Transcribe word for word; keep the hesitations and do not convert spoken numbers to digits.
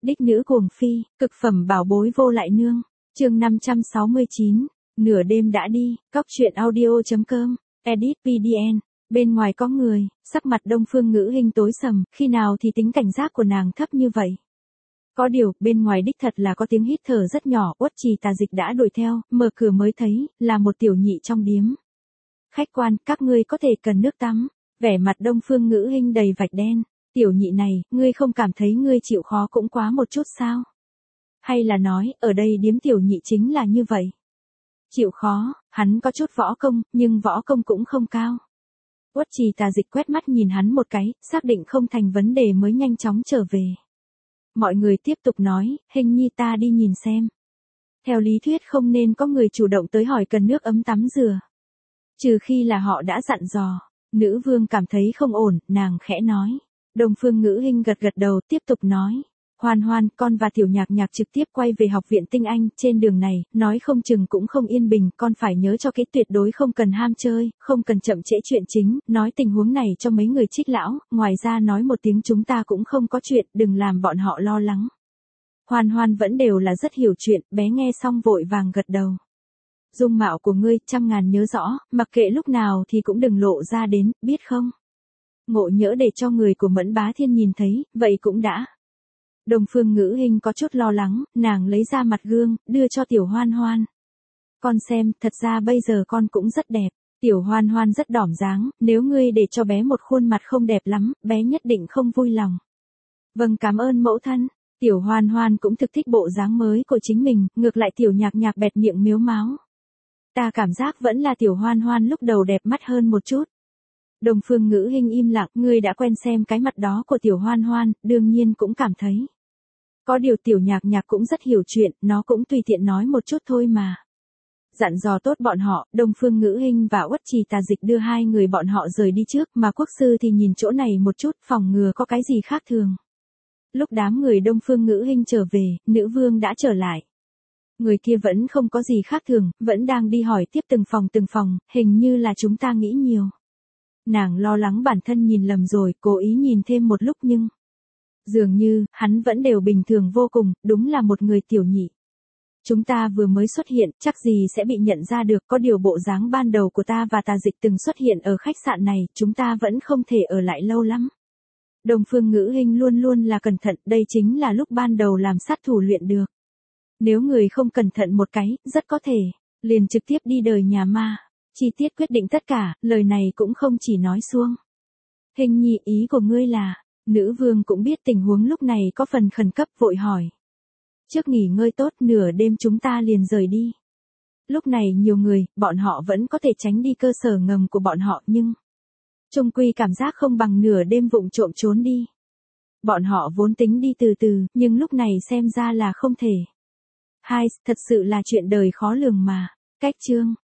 Đích nữ cuồng phi, cực phẩm bảo bối vô lại nương. Chương năm trăm sáu mươi chín, nửa đêm đã đi, cóc truyện audio chấm com, edit vê đê en. Bên ngoài có người, sắc mặt Đông Phương Ngữ Hinh tối sầm, khi nào thì tính cảnh giác của nàng thấp như vậy. Có điều, bên ngoài đích thật là có tiếng hít thở rất nhỏ, Uất Trì Tà Dịch đã đuổi theo, mở cửa mới thấy, là một tiểu nhị trong điếm. Khách quan, các ngươi có thể cần nước tắm. Vẻ mặt Đông Phương Ngữ Hinh đầy vạch đen. Tiểu nhị này, ngươi không cảm thấy ngươi chịu khó cũng quá một chút sao? Hay là nói, ở đây điếm tiểu nhị chính là như vậy? Chịu khó, hắn có chút võ công, nhưng võ công cũng không cao. Uất Trì Tà Dịch quét mắt nhìn hắn một cái, xác định không thành vấn đề mới nhanh chóng trở về. Mọi người tiếp tục nói, Hình nhi ta đi nhìn xem. Theo lý thuyết không nên có người chủ động tới hỏi cần nước ấm tắm rửa. Trừ khi là họ đã dặn dò. Nữ vương cảm thấy không ổn, nàng khẽ nói. Đông Phương Ngữ Hinh gật gật đầu tiếp tục nói. Hoan Hoan, con và Tiểu Nhạc Nhạc trực tiếp quay về học viện Tinh Anh, trên đường này, nói không chừng cũng không yên bình, con phải nhớ cho cái tuyệt đối không cần ham chơi, không cần chậm trễ chuyện chính, nói tình huống này cho mấy người Trích lão, ngoài ra nói một tiếng chúng ta cũng không có chuyện, đừng làm bọn họ lo lắng. Hoan Hoan vẫn đều là rất hiểu chuyện, bé nghe xong vội vàng gật đầu. Dung mạo của ngươi, trăm ngàn nhớ rõ, mặc kệ lúc nào thì cũng đừng lộ ra đến, biết không? Ngộ nhỡ để cho người của Mẫn Bá Thiên nhìn thấy, vậy cũng đã. Đông Phương Ngữ Hinh có chút lo lắng, nàng lấy ra mặt gương, đưa cho Tiểu Hoan Hoan. Con xem, thật ra bây giờ con cũng rất đẹp. Tiểu Hoan Hoan rất đỏm dáng, nếu ngươi để cho bé một khuôn mặt không đẹp lắm, bé nhất định không vui lòng. Vâng, cảm ơn mẫu thân. Tiểu Hoan Hoan cũng thực thích bộ dáng mới của chính mình, ngược lại Tiểu Nhạc Nhạc bẹt miệng miếu máo. Ta cảm giác vẫn là Tiểu Hoan Hoan lúc đầu đẹp mắt hơn một chút. Đông Phương Ngữ Hinh im lặng, ngươi đã quen xem cái mặt đó của Tiểu Hoan Hoan, đương nhiên cũng cảm thấy. Có điều Tiểu Nhạc Nhạc cũng rất hiểu chuyện, nó cũng tùy tiện nói một chút thôi mà. Dặn dò tốt bọn họ, Đông Phương Ngữ Hinh và Uất Trì Tà Dịch đưa hai người bọn họ rời đi trước, mà quốc sư thì nhìn chỗ này một chút, phòng ngừa có cái gì khác thường. Lúc đám người Đông Phương Ngữ Hinh trở về, nữ vương đã trở lại. Người kia vẫn không có gì khác thường, vẫn đang đi hỏi tiếp từng phòng từng phòng, hình như là chúng ta nghĩ nhiều. Nàng lo lắng bản thân nhìn lầm rồi, cố ý nhìn thêm một lúc nhưng... Dường như, hắn vẫn đều bình thường vô cùng, đúng là một người tiểu nhị. Chúng ta vừa mới xuất hiện, chắc gì sẽ bị nhận ra được, có điều bộ dáng ban đầu của ta và Tà Dịch từng xuất hiện ở khách sạn này, chúng ta vẫn không thể ở lại lâu lắm. Đông Phương Ngữ Hinh luôn luôn là cẩn thận, đây chính là lúc ban đầu làm sát thủ luyện được. Nếu người không cẩn thận một cái, rất có thể, liền trực tiếp đi đời nhà ma. Chi tiết quyết định tất cả, lời này cũng không chỉ nói suông. Hình nhi, ý của ngươi là, nữ vương cũng biết tình huống lúc này có phần khẩn cấp vội hỏi. Trước nghỉ ngơi tốt, nửa đêm chúng ta liền rời đi. Lúc này nhiều người, bọn họ vẫn có thể tránh đi cơ sở ngầm của bọn họ nhưng... Chung quy cảm giác không bằng nửa đêm vụng trộm trốn đi. Bọn họ vốn tính đi từ từ, nhưng lúc này xem ra là không thể. Hai, thật sự là chuyện đời khó lường mà. Cách chương.